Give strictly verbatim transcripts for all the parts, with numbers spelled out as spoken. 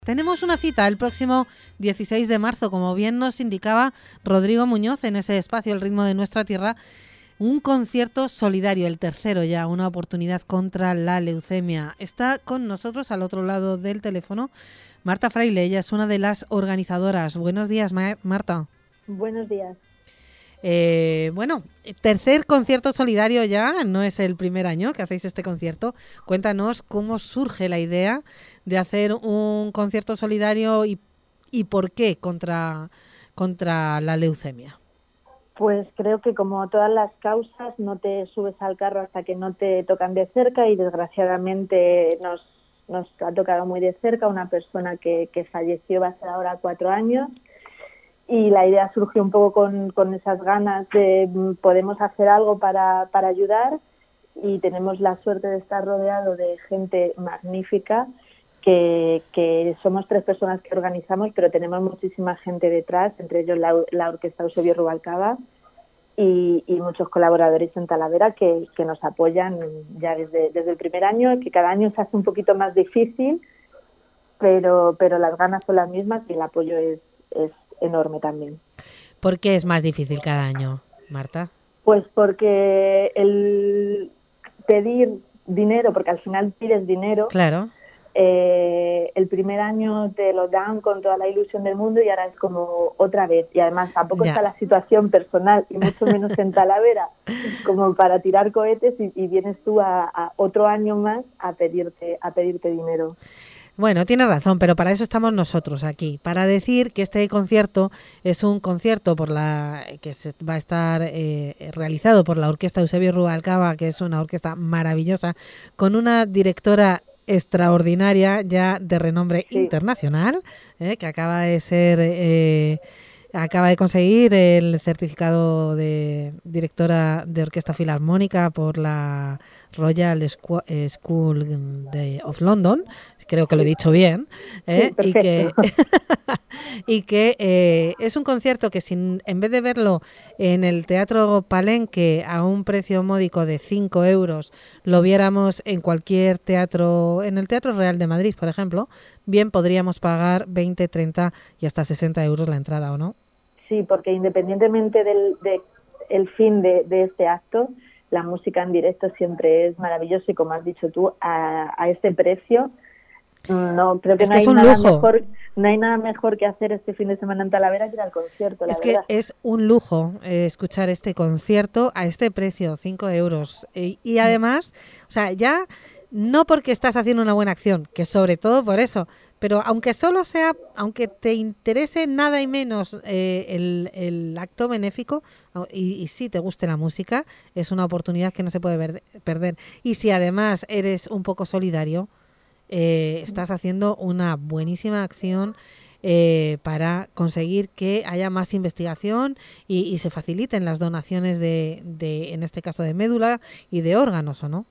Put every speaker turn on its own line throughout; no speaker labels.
Tenemos una cita el próximo dieciséis de marzo, como bien nos indicaba Rodrigo Muñoz en ese espacio El ritmo de nuestra tierra, un concierto solidario, el tercero ya, una oportunidad contra la leucemia. Está con nosotros al otro lado del teléfono Marta Fraile, ella es una de las organizadoras. Buenos días, Ma- Marta.
Buenos días.
Eh, bueno, tercer concierto solidario ya, no es el primer año que hacéis este concierto. Cuéntanos cómo surge la idea de hacer un concierto solidario y, y por qué contra, contra la leucemia.
Pues creo que como todas las causas no te subes al carro hasta que no te tocan de cerca y desgraciadamente nos, nos ha tocado muy de cerca una persona que, que falleció, va a ser ahora cuatro años. Y la idea surgió un poco con, con esas ganas de podemos hacer algo para, para ayudar, y tenemos la suerte de estar rodeado de gente magnífica, que, que somos tres personas que organizamos, pero tenemos muchísima gente detrás, entre ellos la, la Orquesta Eusebio Rubalcaba y, y muchos colaboradores en Talavera que, que nos apoyan ya desde, desde el primer año, que cada año se hace un poquito más difícil, pero, pero las ganas son las mismas y el apoyo es, es enorme también.
¿Por qué es más difícil cada año, Marta?
Pues porque el pedir dinero, porque al final pides dinero,
claro.
eh, el primer año te lo dan con toda la ilusión del mundo y ahora es como otra vez. Y además tampoco
Ya.
está la situación personal, y mucho menos en Talavera, como para tirar cohetes y, y vienes tú a, a otro año más a pedirte, a pedirte dinero.
Bueno, tienes razón, pero para eso estamos nosotros aquí, para decir que este concierto es un concierto por la que se va a estar eh, realizado por la Orquesta Eusebio Rubalcaba, que es una orquesta maravillosa, con una directora extraordinaria ya de renombre
Sí.
internacional, eh, que acaba de ser... Eh, acaba de conseguir el certificado de directora de orquesta filarmónica por la Royal School of London, creo que lo he dicho bien, ¿eh?
Sí,
y que, y que eh, es un concierto que sin, en vez de verlo en el Teatro Palenque a un precio módico de cinco euros, lo viéramos en cualquier teatro, en el Teatro Real de Madrid, por ejemplo, bien podríamos pagar veinte, treinta y hasta sesenta euros la entrada, ¿o no?
Sí, porque independientemente del de el fin de, de este acto, la música en directo siempre es maravillosa, y como has dicho tú, a, a este precio, no creo que,
es
no
que
hay
es un
nada
lujo.
mejor, no hay nada mejor que hacer este fin de semana en Talavera que ir al concierto. La
es
verdad.
que es un lujo eh, escuchar este concierto a este precio, cinco euros, y, y además, o sea, ya no porque estás haciendo una buena acción, que sobre todo por eso, pero aunque solo sea, aunque te interese nada y menos eh, el, el acto benéfico, y, y si te guste la música, es una oportunidad que no se puede ver, perder. Y si además eres un poco solidario, eh, estás haciendo una buenísima acción eh, para conseguir que haya más investigación y, y se faciliten las donaciones de, de, en este caso, de médula y de órganos, ¿o no?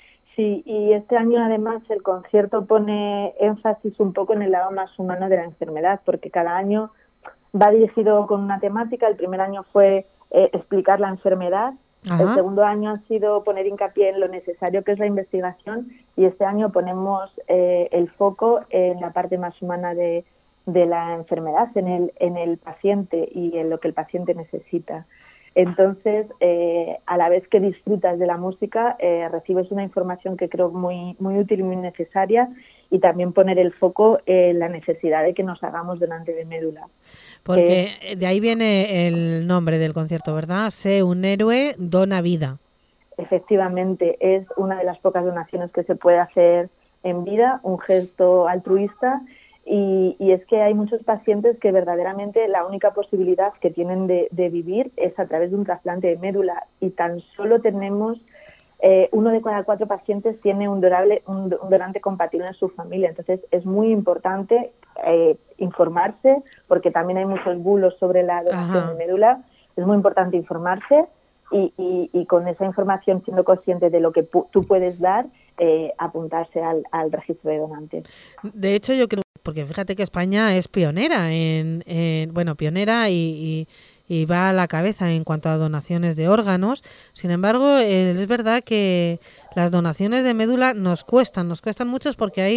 Sí, y este año además el concierto pone énfasis un poco en el lado más humano de la enfermedad, porque cada año va dirigido con una temática. El primer año fue eh, explicar la enfermedad. Ajá. El segundo año ha sido poner hincapié en lo necesario que es la investigación, y este año ponemos eh, el foco en la parte más humana de, de la enfermedad, en el, en el paciente y en lo que el paciente necesita. Entonces, eh, a la vez que disfrutas de la música, eh, recibes una información que creo muy, muy útil y muy necesaria, y también poner el foco en la necesidad de que nos hagamos donante de médula.
Porque eh, de ahí viene el nombre del concierto, ¿verdad? Sé un héroe, dona vida.
Efectivamente, es una de las pocas donaciones que se puede hacer en vida, un gesto altruista. Y, y es que hay muchos pacientes que verdaderamente la única posibilidad que tienen de, de vivir es a través de un trasplante de médula, y tan solo tenemos eh, uno de cada cuatro pacientes tiene un, donable, un, un donante compatible en su familia. Entonces es muy importante eh, informarse, porque también hay muchos bulos sobre la donación Ajá. de médula. Es muy importante informarse y, y, y con esa información, siendo consciente de lo que pu- tú puedes dar, eh, apuntarse al, al registro de donantes.
De hecho, yo creo, porque fíjate que España es pionera en, en bueno, pionera y, y, y va a la cabeza en cuanto a donaciones de órganos. Sin embargo, eh, es verdad que las donaciones de médula nos cuestan, nos cuestan muchos, porque hay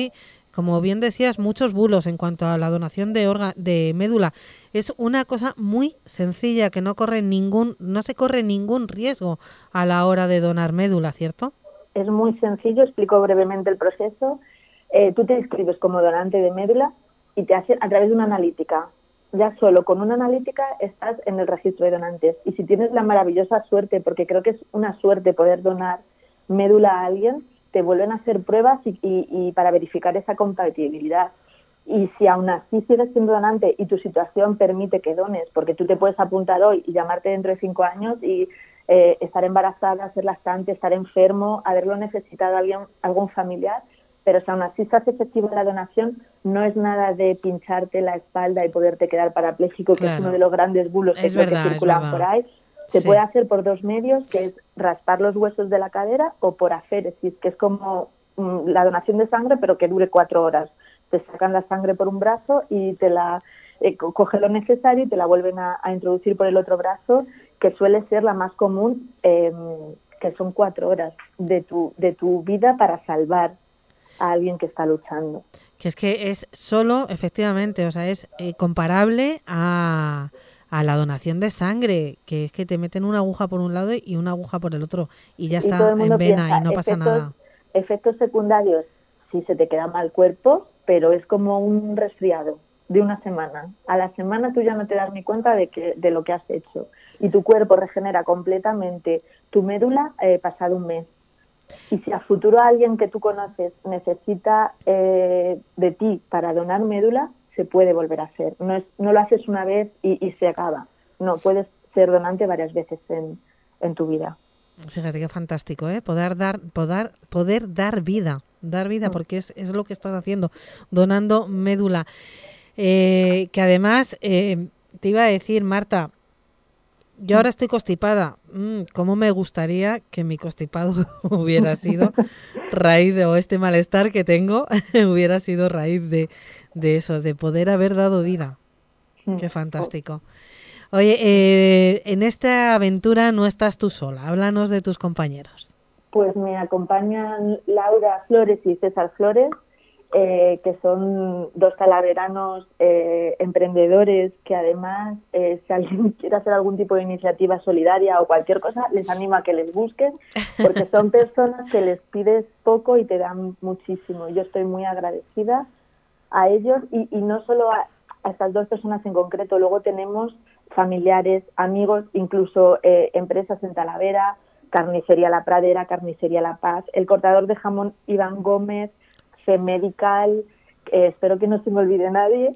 como bien decías, muchos bulos en cuanto a la donación de orga- de médula. Es una cosa muy sencilla que no corre ningún, no se corre ningún riesgo a la hora de donar médula, ¿cierto?
Es muy sencillo, explico brevemente el proceso. Eh, tú te inscribes como donante de médula y te hacen a través de una analítica. Ya solo con una analítica estás en el registro de donantes. Y si tienes la maravillosa suerte, porque creo que es una suerte poder donar médula a alguien, te vuelven a hacer pruebas y, y, y para verificar esa compatibilidad. Y si aún así sigues siendo donante y tu situación permite que dones, porque tú te puedes apuntar hoy y llamarte dentro de cinco años y eh, estar embarazada, ser lactante, estar enfermo, haberlo necesitado alguien, algún familiar, pero si aún así se hace efectiva la donación, no es nada de pincharte la espalda y poderte quedar parapléjico,
Claro.
que es uno de los grandes bulos que,
Es
es lo
verdad,
que
es
circulan
verdad.
por ahí. Se
Sí.
puede hacer por dos medios, que es raspar los huesos de la cadera, o por aféresis, que es como mm, la donación de sangre, pero que dure cuatro horas. Te sacan la sangre por un brazo y te la eh, coge lo necesario y te la vuelven a, a introducir por el otro brazo, que suele ser la más común, eh, que son cuatro horas de tu, de tu vida para salvar a alguien que está luchando.
Que es que es solo, efectivamente, o sea, es eh, comparable a, a la donación de sangre, que es que te meten una aguja por un lado y una aguja por el otro y ya
Y todo
está
el mundo
en vena
piensa,
y no pasa
efectos,
nada.
efectos secundarios, si se te queda mal cuerpo, pero es como un resfriado de una semana. A la semana tú ya no te das ni cuenta de, que, de lo que has hecho. Y tu cuerpo regenera completamente tu médula eh, pasado un mes. Y si a futuro alguien que tú conoces necesita eh, de ti para donar médula, se puede volver a hacer. No, es, no lo haces una vez y, y se acaba. No, puedes ser donante varias veces en, en tu vida.
Fíjate qué fantástico, ¿eh? Poder dar, poder, poder dar vida, dar vida,
Mm.
porque es, es lo que estás haciendo, donando médula. Eh, que además, eh, te iba a decir, Marta, yo ahora estoy constipada. Mm, ¿Cómo me gustaría que mi constipado hubiera sido raíz de, o este malestar que tengo, hubiera sido raíz de, de eso, de poder haber dado vida?
Mm.
Qué fantástico. Oye, eh, en esta aventura no estás tú sola. Háblanos de tus compañeros.
Pues me acompañan Laura Flores y César Flores, eh, que son dos talaveranos eh, emprendedores que además, eh, si alguien quiere hacer algún tipo de iniciativa solidaria o cualquier cosa, les animo a que les busquen, porque son personas que les pides poco y te dan muchísimo. Yo estoy muy agradecida a ellos y, y no solo a, a estas dos personas en concreto, luego tenemos familiares, amigos, incluso eh, empresas en Talavera, Carnicería La Pradera, Carnicería La Paz, el cortador de jamón Iván Gómez, Femedical, eh, espero que no se me olvide nadie,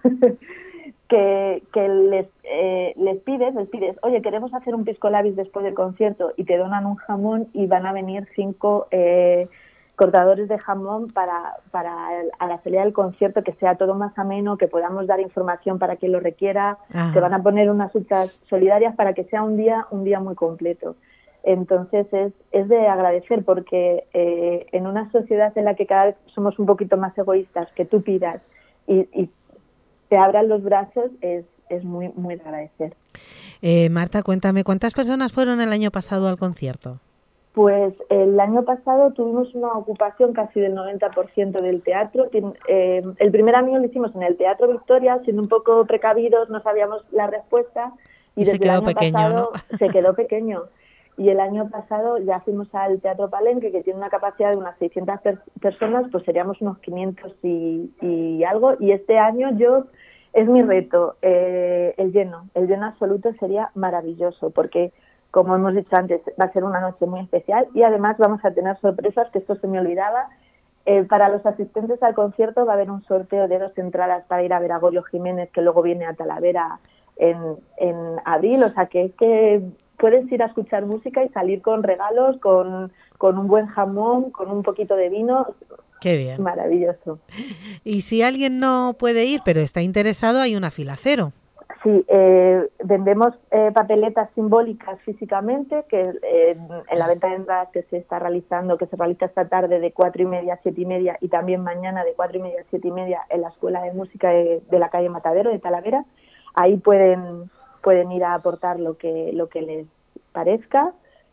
que, que les, eh, les pides, les pides, oye, queremos hacer un pisco labis después del concierto y te donan un jamón y van a venir cinco eh, cortadores de jamón para, para el, a la salida del concierto, que sea todo más ameno, que podamos dar información para quien lo requiera.
Ajá.
Se van a poner unas huchas solidarias para que sea un día, un día muy completo. Entonces es, es de agradecer porque eh, en una sociedad en la que cada vez somos un poquito más egoístas, que tú pidas y, y te abran los brazos, es, es muy, muy de agradecer.
Eh, Marta, cuéntame, ¿cuántas personas fueron el año pasado al concierto?
Pues el año pasado tuvimos una ocupación casi del noventa por ciento del teatro. Eh, el primer año lo hicimos en el Teatro Victoria, siendo un poco precavidos, no sabíamos la respuesta. Y,
y
desde
se quedó
el año
pequeño,
pasado
¿no?
se quedó pequeño. Y el año pasado ya fuimos al Teatro Palenque, que tiene una capacidad de unas seiscientas per- personas, pues seríamos unos quinientos y, y algo. Y este año yo es mi reto, eh, el lleno. El lleno absoluto sería maravilloso, porque como hemos dicho antes, va a ser una noche muy especial y además vamos a tener sorpresas, que esto se me olvidaba. Eh, para los asistentes al concierto va a haber un sorteo de dos entradas para ir a ver a Goyo Jiménez, que luego viene a Talavera en, en abril, o sea que es que puedes ir a escuchar música y salir con regalos, con, con un buen jamón, con un poquito de vino.
Qué bien.
Maravilloso.
Y si alguien no puede ir, pero está interesado, hay una fila cero.
Sí, eh, vendemos eh, papeletas simbólicas físicamente, que eh, en la venta de entradas que se está realizando, que se realiza esta tarde de cuatro y media a siete y media y también mañana de cuatro y media a siete y media en la Escuela de Música de, de la calle Matadero de Talavera. Ahí pueden pueden ir a aportar lo que lo que les parezca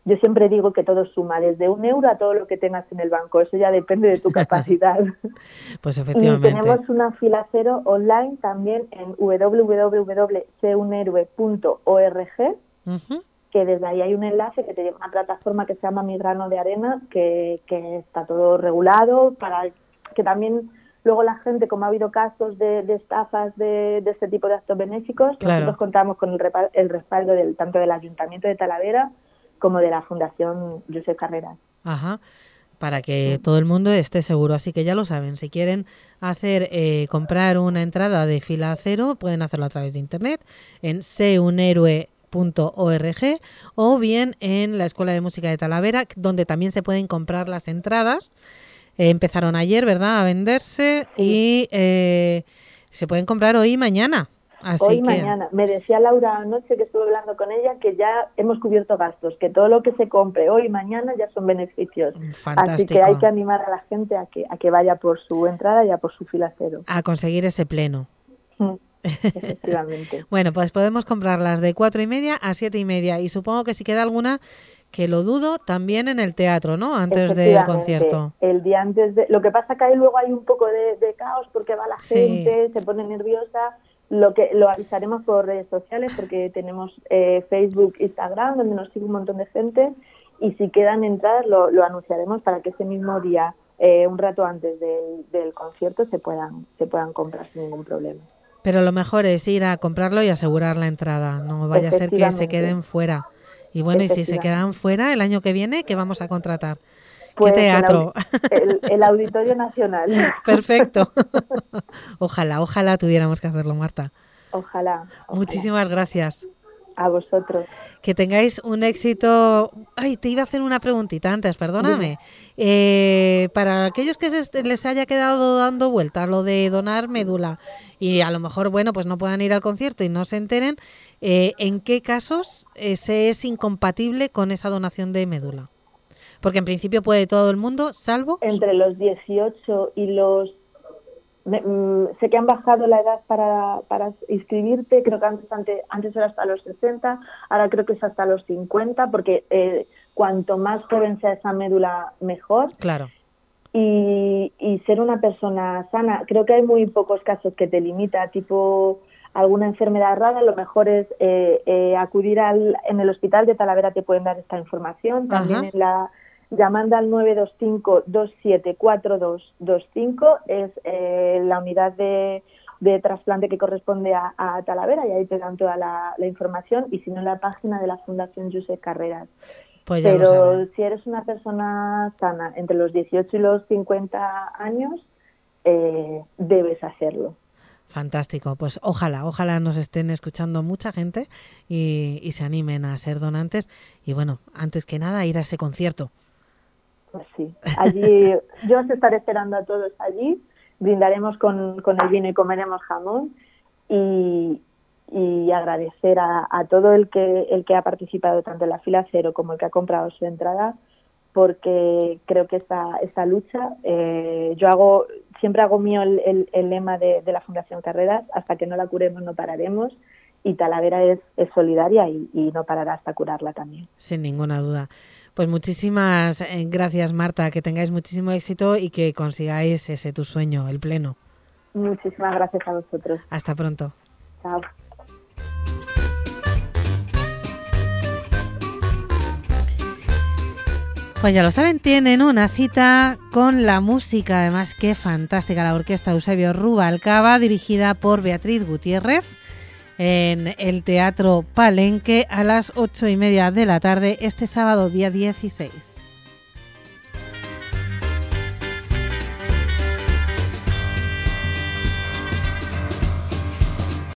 yo siempre digo que todo suma, desde un euro a todo lo que tengas en el banco, eso ya depende de tu capacidad.
Pues efectivamente.
Y tenemos una fila cero online también en doble u doble u doble u punto sé un héroe punto org, uh-huh. que desde ahí hay un enlace que te lleva a una plataforma que se llama Mi Grano de Arena, que, que está todo regulado, para que también luego la gente, como ha habido casos de, de estafas de, de este tipo de actos benéficos, claro. nosotros contamos con el, repa- el respaldo del, tanto del Ayuntamiento de Talavera como de la Fundación Josep Carreras.
Ajá, para que todo el mundo esté seguro. Así que ya lo saben, si quieren hacer eh, comprar una entrada de fila cero, pueden hacerlo a través de internet en sé un héroe punto org o bien en la Escuela de Música de Talavera, donde también se pueden comprar las entradas. Eh, empezaron ayer, ¿verdad?, a venderse sí. y eh, se pueden comprar hoy y mañana. Así
hoy y
que...
mañana. Me decía Laura anoche, que estuve hablando con ella, que ya hemos cubierto gastos, que todo lo que se compre hoy y mañana ya son beneficios.
Fantástico.
Así que hay que animar a la gente a que, a que vaya por su entrada y a por su fila cero.
A conseguir ese pleno.
Efectivamente.
Bueno, pues podemos comprarlas de cuatro y media a siete y media y supongo que si queda alguna, que lo dudo, también en el teatro, ¿no? Antes del concierto.
El día antes de... Lo que pasa que ahí luego hay un poco de, de caos porque va la gente, sí. se pone nerviosa. Lo que lo avisaremos por redes sociales porque tenemos eh, Facebook, Instagram, donde nos sigue un montón de gente, y si quedan entradas lo, lo anunciaremos para que ese mismo día, eh, un rato antes del, del concierto, se puedan se puedan comprar sin ningún problema.
Pero lo mejor es ir a comprarlo y asegurar la entrada, no vaya a ser que se queden fuera. Y bueno, y si se quedan fuera el año que viene, ¿qué vamos a contratar?
Pues
¿Qué teatro?
El, el, el Auditorio Nacional.
Perfecto. Ojalá, ojalá tuviéramos que hacerlo, Marta.
Ojalá, ojalá.
Muchísimas gracias.
A vosotros.
Que tengáis un éxito. Ay, te iba a hacer una preguntita antes, perdóname. Eh, para aquellos que se, les haya quedado dando vuelta lo de donar médula y a lo mejor, bueno, pues no puedan ir al concierto y no se enteren, eh, ¿en qué casos eh, se es incompatible con esa donación de médula? Porque en principio puede todo el mundo, salvo...
Entre los dieciocho y los... Me, mm, sé que han bajado la edad para, para inscribirte, creo que antes, antes, antes era hasta los sesenta, ahora creo que es hasta los cincuenta, porque eh, cuanto más joven sea esa médula, mejor.
Claro.
Y, y ser una persona sana, creo que hay muy pocos casos que te limita, tipo alguna enfermedad rara, lo mejor es eh, eh, acudir al, en el hospital de Talavera, te pueden dar esta información, también Ajá. en la... Llamando al nueve dos cinco, dos siete cuatro dos dos cinco, es eh, la unidad de, de trasplante que corresponde a, a Talavera, y ahí te dan toda la, la información, y si no, en la página de la Fundación Josep Carreras.
Pues ya
Pero
lo saben.
Si eres una persona sana entre los dieciocho y los cincuenta años, eh, debes hacerlo.
Fantástico, pues ojalá, ojalá nos estén escuchando mucha gente y, y se animen a ser donantes y bueno, antes que nada ir a ese concierto.
Pues sí, allí yo os estaré esperando a todos allí, brindaremos con, con el vino y comeremos jamón, y, y agradecer a, a todo el que el que ha participado tanto en la fila cero como el que ha comprado su entrada, porque creo que esta, esta lucha, eh, yo hago siempre hago mío el, el, el lema de, de la Fundación Carreras: hasta que no la curemos no pararemos, y Talavera es, es solidaria y, y no parará hasta curarla también.
Sin ninguna duda. Pues muchísimas gracias, Marta, que tengáis muchísimo éxito y que consigáis ese tu sueño, el pleno.
Muchísimas gracias a vosotros.
Hasta pronto.
Chao.
Pues ya lo saben, tienen una cita con la música, además que fantástica, la orquesta Eusebio Rubalcaba, dirigida por Beatriz Gutiérrez, en el Teatro Palenque a las ocho y media de la tarde este sábado día dieciséis.